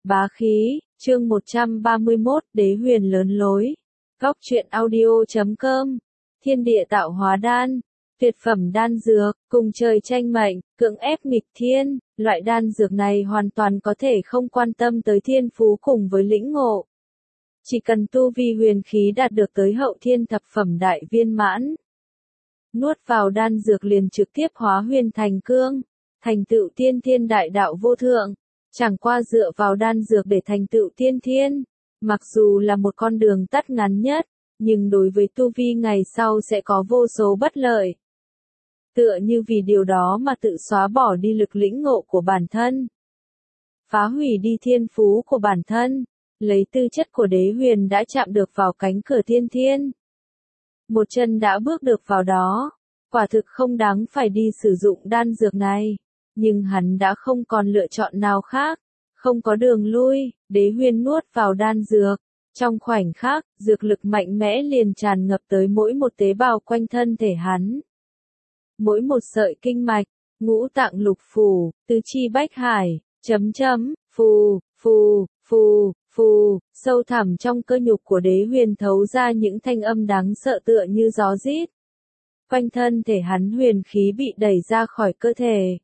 Bá khí, chương 131, Đế huyền lớn lối. Góc truyện audio.com. Thiên địa tạo hóa đan, tuyệt phẩm đan dược, cùng trời tranh mệnh, cưỡng ép nghịch thiên, loại đan dược này hoàn toàn có thể không quan tâm tới thiên phú cùng với lĩnh ngộ. Chỉ cần tu vi huyền khí đạt được tới hậu thiên thập phẩm đại viên mãn. Nuốt vào đan dược liền trực tiếp hóa huyền thành cương, thành tựu tiên thiên đại đạo vô thượng. Chẳng qua dựa vào đan dược để thành tựu tiên thiên, mặc dù là một con đường tắt ngắn nhất, nhưng đối với tu vi ngày sau sẽ có vô số bất lợi. Tựa như vì điều đó mà tự xóa bỏ đi lực lĩnh ngộ của bản thân, phá hủy đi thiên phú của bản thân, lấy tư chất của đế huyền đã chạm được vào cánh cửa tiên thiên. Một chân đã bước được vào đó, quả thực không đáng phải đi sử dụng đan dược này. Nhưng hắn đã không còn lựa chọn nào khác, không có đường lui, đế huyền nuốt vào đan dược. Trong khoảnh khắc, dược lực mạnh mẽ liền tràn ngập tới mỗi một tế bào quanh thân thể hắn. Mỗi một sợi kinh mạch, ngũ tạng lục phủ, tứ chi bách hải, phù, phù, phù, phù, sâu thẳm trong cơ nhục của đế huyền thấu ra những thanh âm đáng sợ tựa như gió rít. Quanh thân thể hắn huyền khí bị đẩy ra khỏi cơ thể.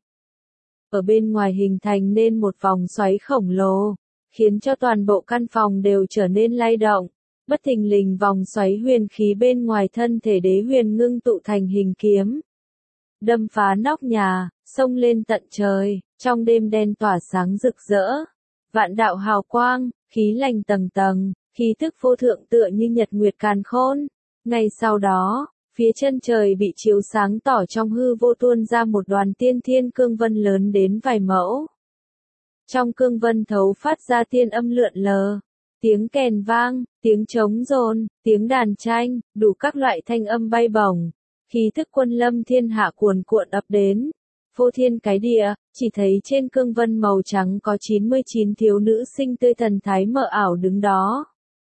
Ở bên ngoài hình thành nên một vòng xoáy khổng lồ, khiến cho toàn bộ căn phòng đều trở nên lay động. Bất thình lình vòng xoáy huyền khí bên ngoài thân thể đế huyền ngưng tụ thành hình kiếm. Đâm phá nóc nhà, xông lên tận trời, trong đêm đen tỏa sáng rực rỡ. Vạn đạo hào quang, khí lành tầng tầng, khí thức vô thượng tựa như nhật nguyệt càn khôn. Ngay sau đó, phía chân trời bị chiếu sáng tỏ trong hư vô tuôn ra một đoàn tiên thiên cương vân lớn đến vài mẫu. Trong cương vân thấu phát ra tiên âm lượn lờ, tiếng kèn vang, tiếng trống rồn, tiếng đàn tranh, đủ các loại thanh âm bay bổng. Khí thức quân lâm thiên hạ cuồn cuộn ập đến, phô thiên cái địa, chỉ thấy trên cương vân màu trắng có 99 thiếu nữ sinh tươi thần thái mờ ảo đứng đó.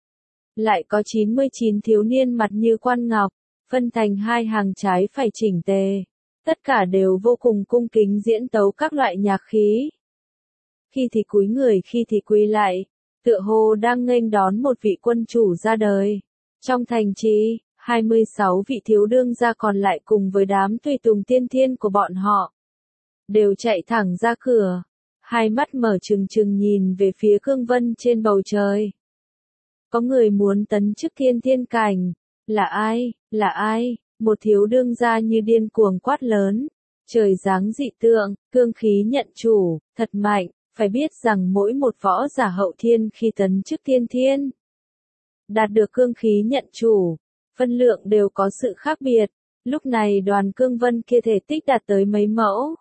Lại có 99 thiếu niên mặt như quan ngọc, phân thành hai hàng trái phải chỉnh tề. Tất cả đều vô cùng cung kính diễn tấu các loại nhạc khí. Khi thì cúi người khi thì quỳ lại, tựa hồ đang nghênh đón một vị quân chủ ra đời. Trong thành trì, 26 vị thiếu đương gia còn lại cùng với đám tùy tùng tiên thiên của bọn họ, đều chạy thẳng ra cửa, hai mắt mở trừng trừng nhìn về phía cương vân trên bầu trời. Có người muốn tấn chức thiên thiên cảnh. Là ai, là ai? Một thiếu đương gia như điên cuồng quát lớn. Trời giáng dị tượng, cương khí nhận chủ, thật mạnh, phải biết rằng mỗi một võ giả hậu thiên khi tấn chức thiên thiên, đạt được cương khí nhận chủ, phân lượng đều có sự khác biệt. Lúc này đoàn cương vân kia thể tích đạt tới mấy mẫu.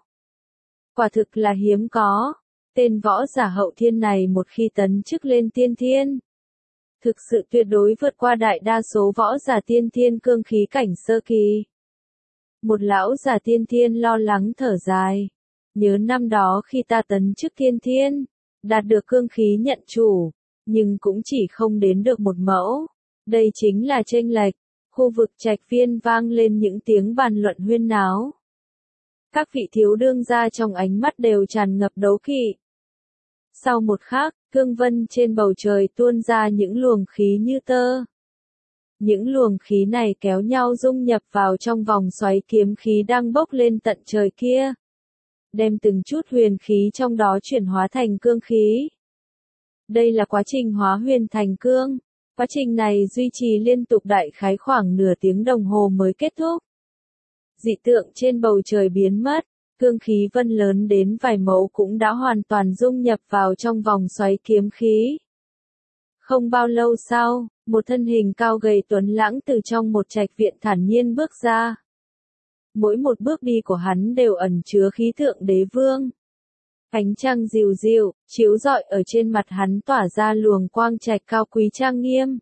Quả thực là hiếm có. Tên võ giả hậu thiên này một khi tấn chức lên tiên thiên, thực sự tuyệt đối vượt qua đại đa số võ giả tiên thiên cương khí cảnh sơ kỳ. Một lão giả tiên thiên lo lắng thở dài. Nhớ năm đó khi ta tấn chức tiên thiên, đạt được cương khí nhận chủ, nhưng cũng chỉ không đến được một mẫu. Đây chính là chênh lệch. Khu vực trạch viên vang lên những tiếng bàn luận huyên náo. Các vị thiếu đương gia trong ánh mắt đều tràn ngập đấu kỵ. Sau một khắc, cương vân trên bầu trời tuôn ra những luồng khí như tơ. Những luồng khí này kéo nhau dung nhập vào trong vòng xoáy kiếm khí đang bốc lên tận trời kia. Đem từng chút huyền khí trong đó chuyển hóa thành cương khí. Đây là quá trình hóa huyền thành cương. Quá trình này duy trì liên tục đại khái khoảng nửa tiếng đồng hồ mới kết thúc. Dị tượng trên bầu trời biến mất. Cương khí vân lớn đến vài mẫu cũng đã hoàn toàn dung nhập vào trong vòng xoáy kiếm khí. Không bao lâu sau, một thân hình cao gầy tuấn lãng từ trong một trạch viện thản nhiên bước ra. Mỗi một bước đi của hắn đều ẩn chứa khí tượng đế vương. Ánh trăng dịu dịu, chiếu rọi ở trên mặt hắn tỏa ra luồng quang trạch cao quý trang nghiêm.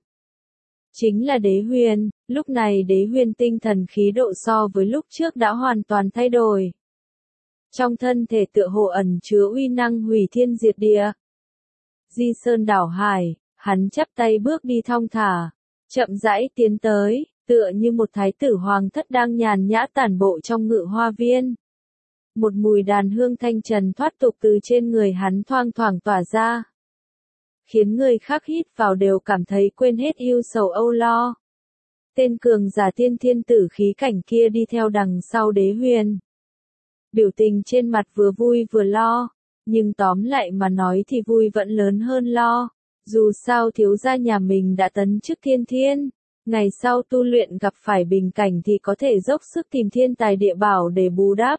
Chính là đế huyền. Lúc này đế huyền tinh thần khí độ so với lúc trước đã hoàn toàn thay đổi. Trong thân thể tựa hồ ẩn chứa uy năng hủy thiên diệt địa. Di sơn đảo hải, hắn chắp tay bước đi thong thả, chậm rãi tiến tới, tựa như một thái tử hoàng thất đang nhàn nhã tản bộ trong ngự hoa viên. Một mùi đàn hương thanh trần thoát tục từ trên người hắn thoang thoảng tỏa ra. khiến người khác hít vào đều cảm thấy quên hết ưu sầu âu lo. Tên cường giả tiên thiên tử khí cảnh kia đi theo đằng sau Đế Huyền. Biểu tình trên mặt vừa vui vừa lo, nhưng tóm lại mà nói thì vui vẫn lớn hơn lo. Dù sao thiếu gia nhà mình đã tấn chức thiên thiên, ngày sau tu luyện gặp phải bình cảnh thì có thể dốc sức tìm thiên tài địa bảo để bù đắp.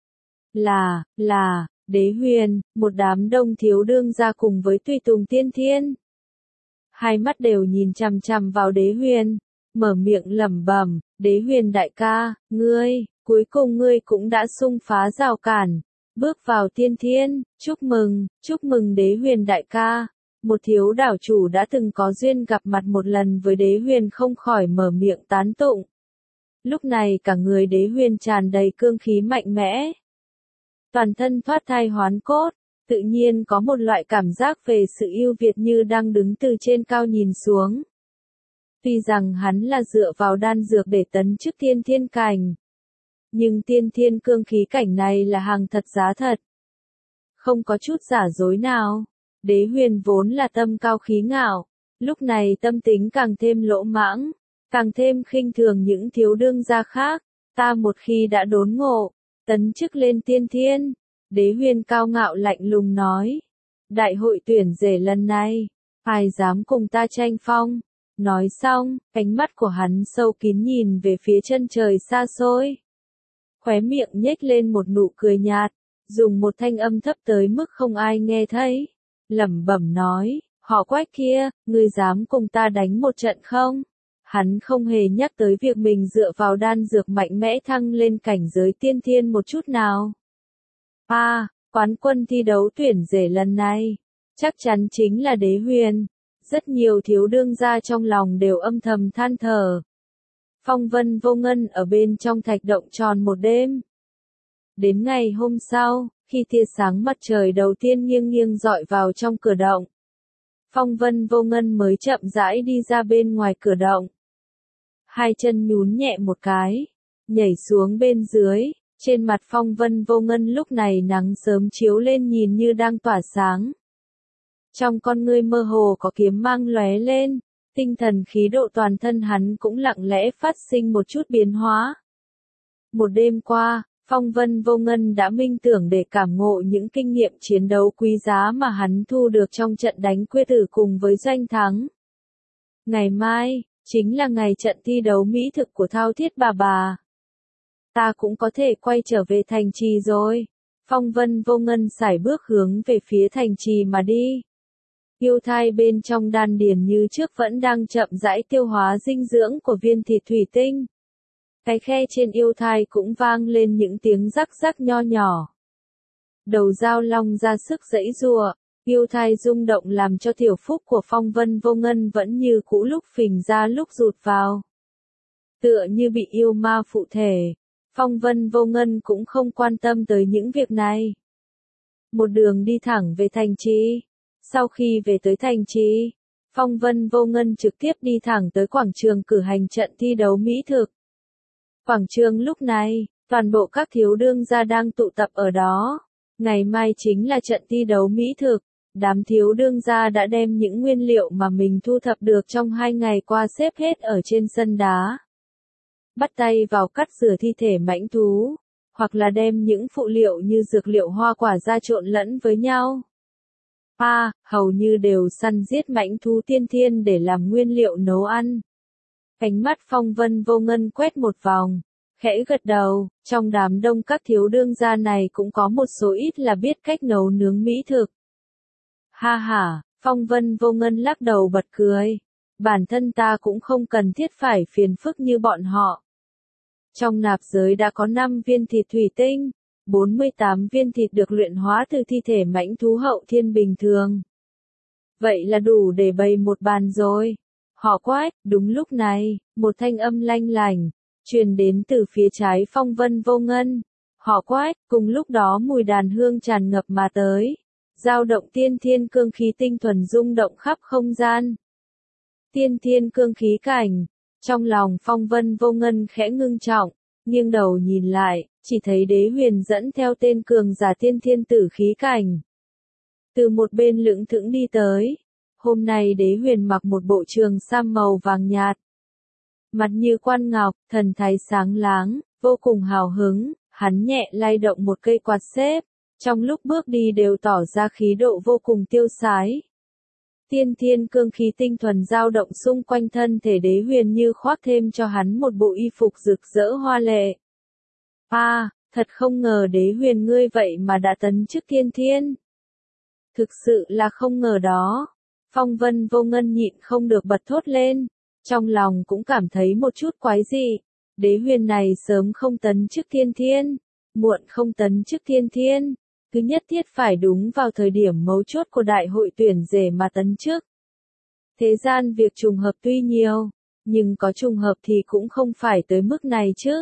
Là, Đế Huyền, một đám đông thiếu đương gia cùng với tùy tùng tiên thiên. Hai mắt đều nhìn chằm chằm vào Đế Huyền, mở miệng lẩm bẩm, Đế Huyền đại ca, cuối cùng ngươi cũng đã xung phá rào cản, bước vào tiên thiên, chúc mừng Đế Huyền đại ca. Một thiếu đảo chủ đã từng có duyên gặp mặt một lần với Đế Huyền không khỏi mở miệng tán tụng. Lúc này cả người Đế Huyền tràn đầy cương khí mạnh mẽ. Toàn thân thoát thai hoán cốt, tự nhiên có một loại cảm giác về sự ưu việt như đang đứng từ trên cao nhìn xuống. Tuy rằng hắn là dựa vào đan dược để tấn chức tiên thiên cảnh, nhưng tiên thiên cương khí cảnh này là hàng thật giá thật. Không có chút giả dối nào. Đế Huyền vốn là tâm cao khí ngạo, lúc này tâm tính càng thêm lỗ mãng, càng thêm khinh thường những thiếu đương gia khác. Ta một khi đã đốn ngộ, tấn chức lên tiên thiên, Đế Huyền cao ngạo lạnh lùng nói. Đại hội tuyển rể lần này, ai dám cùng ta tranh phong? Nói xong, ánh mắt của hắn sâu kín nhìn về phía chân trời xa xôi. Khóe miệng nhếch lên một nụ cười nhạt, dùng một thanh âm thấp tới mức không ai nghe thấy. Lẩm bẩm nói, họ Quách kia, ngươi dám cùng ta đánh một trận không? Hắn không hề nhắc tới việc mình dựa vào đan dược mạnh mẽ thăng lên cảnh giới tiên thiên một chút nào. Quán quân thi đấu tuyển rể lần này, chắc chắn chính là Đế Huyền. Rất nhiều thiếu đương gia trong lòng đều âm thầm than thở. Phong vân vô ngân ở bên trong thạch động tròn một đêm. Đến ngày hôm sau, khi tia sáng mặt trời đầu tiên nghiêng nghiêng dọi vào trong cửa động, Phong vân vô ngân mới chậm rãi đi ra bên ngoài cửa động. Hai chân nhún nhẹ một cái, nhảy xuống bên dưới, trên mặt Phong vân vô ngân lúc này nắng sớm chiếu lên nhìn như đang tỏa sáng. Trong con ngươi mơ hồ có kiếm mang lóe lên, tinh thần khí độ toàn thân hắn cũng lặng lẽ phát sinh một chút biến hóa. Một đêm qua, Phong vân vô ngân đã minh tưởng để cảm ngộ những kinh nghiệm chiến đấu quý giá mà hắn thu được trong trận đánh quyết tử cùng với Doanh Thắng. Ngày mai, chính là ngày trận thi đấu mỹ thực của Thao Thiết bà. Ta cũng có thể quay trở về thành trì rồi. Phong vân vô ngân sải bước hướng về phía thành trì mà đi. Yêu thai bên trong đan điền như trước vẫn đang chậm rãi tiêu hóa dinh dưỡng của viên thịt thủy tinh. Cái khe trên yêu thai cũng vang lên những tiếng rắc rắc nho nhỏ. Đầu dao long ra sức giãy giụa, yêu thai rung động làm cho tiểu phúc của Phong vân vô ngân vẫn như cũ lúc phình ra lúc rụt vào. Tựa như bị yêu ma phụ thể, Phong vân vô ngân cũng không quan tâm tới những việc này. Một đường đi thẳng về thành trì. Sau khi về tới thành trì, Phong vân vô ngân trực tiếp đi thẳng tới quảng trường cử hành trận thi đấu mỹ thực. Quảng trường lúc này, toàn bộ các thiếu đương gia đang tụ tập ở đó. Ngày mai chính là trận thi đấu mỹ thực. Đám thiếu đương gia đã đem những nguyên liệu mà mình thu thập được trong 2 ngày qua xếp hết ở trên sân đá. Bắt tay vào cắt rửa thi thể mãnh thú, hoặc là đem những phụ liệu như dược liệu hoa quả ra trộn lẫn với nhau. Hầu như đều săn giết mãnh thú tiên thiên để làm nguyên liệu nấu ăn. Ánh mắt Phong vân vô ngân quét một vòng, khẽ gật đầu, trong đám đông các thiếu đương gia này cũng có một số ít là biết cách nấu nướng mỹ thực. Phong vân vô ngân lắc đầu bật cười. Bản thân ta cũng không cần thiết phải phiền phức như bọn họ. Trong nạp giới đã có 5 viên thịt thủy tinh, 48 viên thịt được luyện hóa từ thi thể mãnh thú hậu thiên bình thường. Vậy là đủ để bày một bàn rồi. Họ Quách, đúng lúc này, một thanh âm lanh lành truyền đến từ phía trái Phong vân vô ngân. Họ Quách, cùng lúc đó mùi đàn hương tràn ngập mà tới, dao động tiên thiên cương khí tinh thuần rung động khắp không gian. Tiên thiên cương khí cảnh, trong lòng Phong vân vô ngân khẽ ngưng trọng, nghiêng đầu nhìn lại, chỉ thấy Đế Huyền dẫn theo tên cường giả tiên thiên tử khí cảnh. Từ một bên lững thững đi tới, Hôm nay Đế Huyền mặc một bộ trường sam màu vàng nhạt. Mặt như quan ngọc, thần thái sáng láng, vô cùng hào hứng, hắn nhẹ lay động một cây quạt xếp, trong lúc bước đi đều tỏ ra khí độ vô cùng tiêu sái. Tiên thiên cương khí tinh thuần dao động xung quanh thân thể Đế Huyền như khoác thêm cho hắn một bộ y phục rực rỡ hoa lệ. Thật không ngờ Đế Huyền ngươi vậy mà đã tấn chức tiên thiên. Thực sự là không ngờ đó. Phong Vân Vô Ngân nhịn không được bật thốt lên, trong lòng cũng cảm thấy một chút quái dị. Đế Huyền này sớm không tấn chức tiên thiên, muộn không tấn chức tiên thiên, cứ nhất thiết phải đúng vào thời điểm mấu chốt của đại hội tuyển rể mà tấn chức. Thế gian việc trùng hợp tuy nhiều, nhưng có trùng hợp thì cũng không phải tới mức này chứ.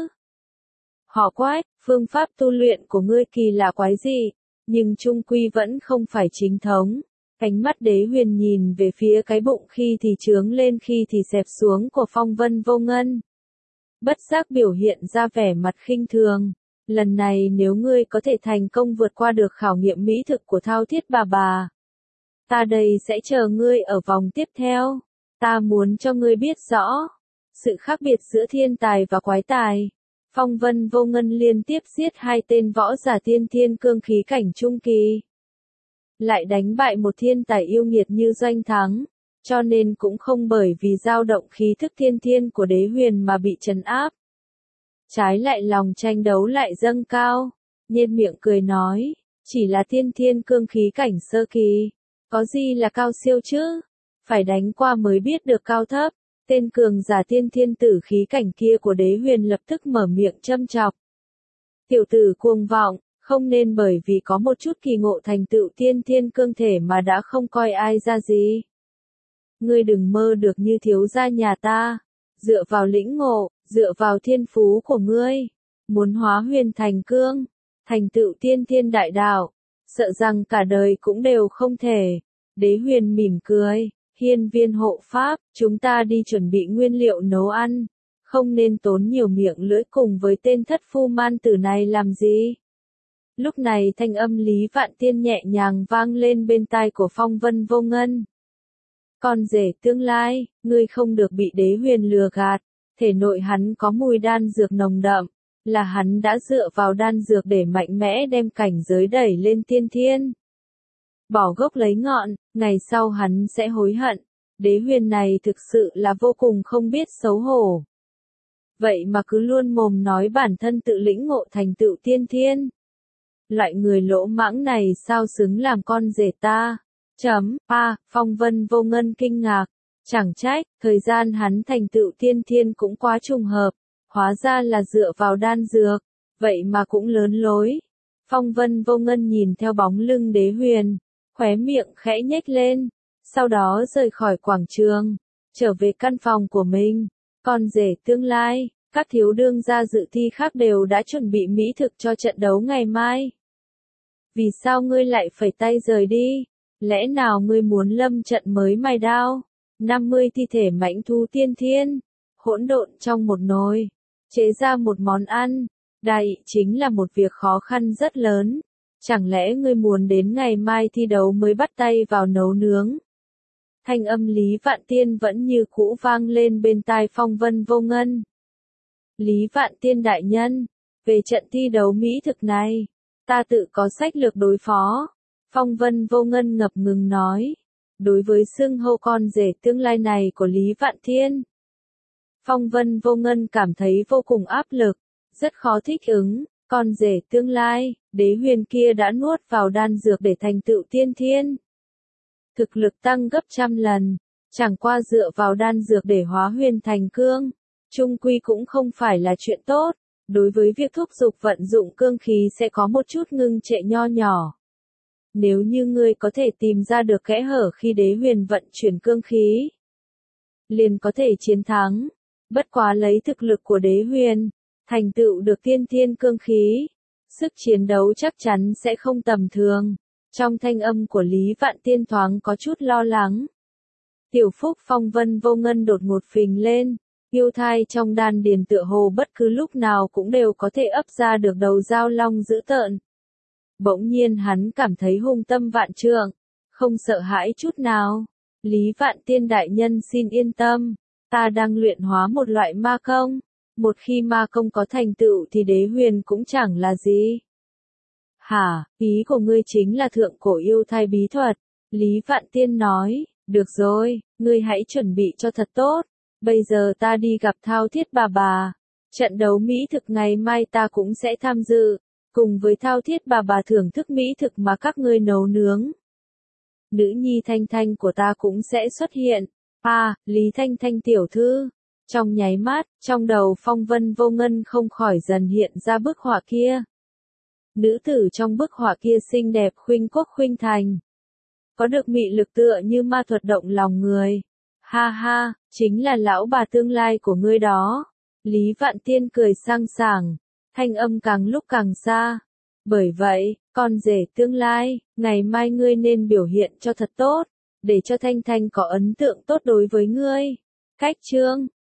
Họ Quách, phương pháp tu luyện của ngươi kỳ lạ quái dị, nhưng chung quy vẫn không phải chính thống. Ánh mắt Đế Huyền nhìn về phía cái bụng khi thì trướng lên khi thì xẹp xuống của Phong Vân Vô Ngân. Bất giác biểu hiện ra vẻ mặt khinh thường. Lần này nếu ngươi có thể thành công vượt qua được khảo nghiệm mỹ thực của Thao Thiết bà, ta đây sẽ chờ ngươi ở vòng tiếp theo. Ta muốn cho ngươi biết rõ sự khác biệt giữa thiên tài và quái tài. Phong Vân Vô Ngân liên tiếp giết hai tên võ giả tiên thiên cương khí cảnh trung kỳ, lại đánh bại một thiên tài yêu nghiệt như Doanh Thắng, cho nên cũng không bởi vì dao động khí thức thiên thiên của Đế Huyền mà bị trấn áp. Trái lại lòng tranh đấu lại dâng cao, nhếch miệng cười nói, chỉ là tiên thiên cương khí cảnh sơ kỳ, có gì là cao siêu chứ, phải đánh qua mới biết được cao thấp. Tên cường giả tiên thiên tử khí cảnh kia của Đế Huyền lập tức mở miệng châm chọc. Tiểu tử cuồng vọng, không nên bởi vì có một chút kỳ ngộ thành tựu tiên thiên cương thể mà đã không coi ai ra gì. Ngươi đừng mơ được như thiếu gia nhà ta, dựa vào lĩnh ngộ, dựa vào thiên phú của ngươi, muốn hóa huyền thành cương, thành tựu tiên thiên đại đạo, sợ rằng cả đời cũng đều không thể. Đế Huyền mỉm cười. Hiên Viên hộ pháp, chúng ta đi chuẩn bị nguyên liệu nấu ăn, không nên tốn nhiều miệng lưỡi cùng với tên thất phu man tử này làm gì. Lúc này thanh âm Lý Vạn Tiên nhẹ nhàng vang lên bên tai của Phong Vân Vô Ngân. Con rể tương lai, ngươi không được bị Đế Huyền lừa gạt, thể nội hắn có mùi đan dược nồng đậm, là hắn đã dựa vào đan dược để mạnh mẽ đem cảnh giới đẩy lên tiên thiên. Bỏ gốc lấy ngọn, ngày sau hắn sẽ hối hận. Đế Huyền này thực sự là vô cùng không biết xấu hổ. Vậy mà cứ luôn mồm nói bản thân tự lĩnh ngộ thành tựu tiên thiên. Loại người lỗ mãng này sao xứng làm con rể ta? Phong Vân Vô Ngân kinh ngạc. Chẳng trách, thời gian hắn thành tựu tiên thiên cũng quá trùng hợp. Hóa ra là dựa vào đan dược. Vậy mà cũng lớn lối. Phong Vân Vô Ngân nhìn theo bóng lưng Đế Huyền, khóe miệng khẽ nhếch lên, sau đó rời khỏi quảng trường, trở về căn phòng của mình. Con rể tương lai, các thiếu đương gia dự thi khác đều đã chuẩn bị mỹ thực cho trận đấu ngày mai. Vì sao ngươi lại phẩy tay rời đi? Lẽ nào ngươi muốn lâm trận mới mài đao? 50 thi thể mãnh thú tiên thiên, hỗn độn trong một nồi, chế ra một món ăn, đây chính là một việc khó khăn rất lớn. Chẳng lẽ ngươi muốn đến ngày mai thi đấu mới bắt tay vào nấu nướng? Thanh âm Lý Vạn Tiên vẫn như cũ vang lên bên tai Phong Vân Vô Ngân. Lý Vạn Tiên đại nhân, về trận thi đấu mỹ thực này, ta tự có sách lược đối phó. Phong Vân Vô Ngân ngập ngừng nói. Đối với xưng hô con rể tương lai này của Lý Vạn Tiên, Phong Vân Vô Ngân cảm thấy vô cùng áp lực, rất khó thích ứng. Con rể tương lai, Đế Huyền kia đã nuốt vào đan dược để thành tựu tiên thiên. Thực lực tăng gấp trăm lần, chẳng qua dựa vào đan dược để hóa huyền thành cương, chung quy cũng không phải là chuyện tốt. Đối với việc thúc giục vận dụng cương khí sẽ có một chút ngưng trệ nho nhỏ. Nếu như ngươi có thể tìm ra được kẽ hở khi Đế Huyền vận chuyển cương khí, liền có thể chiến thắng. Bất quá lấy thực lực của Đế Huyền, thành tựu được tiên thiên cương khí, sức chiến đấu chắc chắn sẽ không tầm thường. Trong thanh âm của Lý Vạn Tiên thoáng có chút lo lắng. Tiểu phúc Phong Vân Vô Ngân đột ngột phình lên, yêu thai trong đan điền tựa hồ bất cứ lúc nào cũng đều có thể ấp ra được đầu dao long dữ tợn. Bỗng nhiên hắn cảm thấy hung tâm vạn trượng, không sợ hãi chút nào. Lý Vạn Tiên đại nhân xin yên tâm, ta đang luyện hóa một loại ma công. Một khi ma công có thành tựu thì đế huyền cũng chẳng là gì. Hả, ý của ngươi chính là thượng cổ yêu thai bí thuật. Lý Vạn Tiên nói, được rồi, ngươi hãy chuẩn bị cho thật tốt. Bây giờ ta đi gặp Thao Thiết bà. Trận đấu mỹ thực ngày mai ta cũng sẽ tham dự, cùng với Thao Thiết bà thưởng thức mỹ thực mà các ngươi nấu nướng. Nữ nhi Thanh Thanh của ta cũng sẽ xuất hiện. Lý Thanh Thanh tiểu thư. Trong nháy mắt, trong đầu Phong Vân Vô Ngân không khỏi dần hiện ra bức họa kia. Nữ tử trong bức họa kia xinh đẹp khuynh quốc khuynh thành. Có được mị lực tựa như ma thuật động lòng người. Ha ha, chính là lão bà tương lai của ngươi đó. Lý Vạn Tiên cười sang sảng, thanh âm càng lúc càng xa. Bởi vậy, con rể tương lai, ngày mai ngươi nên biểu hiện cho thật tốt, để cho Thanh Thanh có ấn tượng tốt đối với ngươi. Khách chương